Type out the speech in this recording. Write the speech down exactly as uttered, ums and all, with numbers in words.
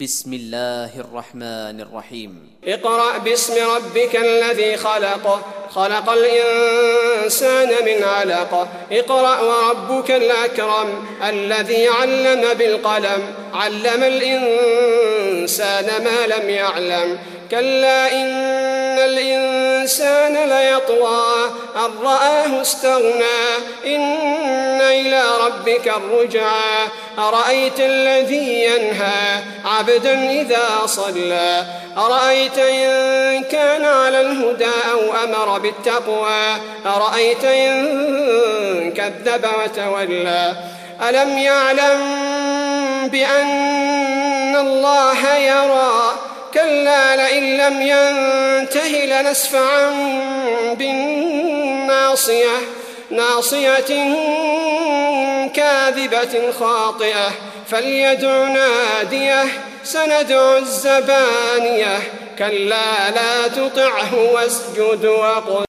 بسم الله الرحمن الرحيم اقرأ باسم ربك الذي خلق خلق الإنسان من علق اقرأ وربك الأكرم الذي علم بالقلم علم الإنسان ما لم يعلم كلا إن الإنسان ليطغى أن رآه استغنى إن إلى ربك الرجعى أرأيت الذي ينهى عبدا إذا صلى أرأيت إن كان على الهدى أو أمر بالتقوى أرأيت إن كذب وتولى ألم يعلم بأن الله يرى كلا لئن لم ينته لنسفعا بالناصية ناصية كاذبة خاطئة فليدع ناديه سندع الزبانية كلا لا تطعه واسجد وقل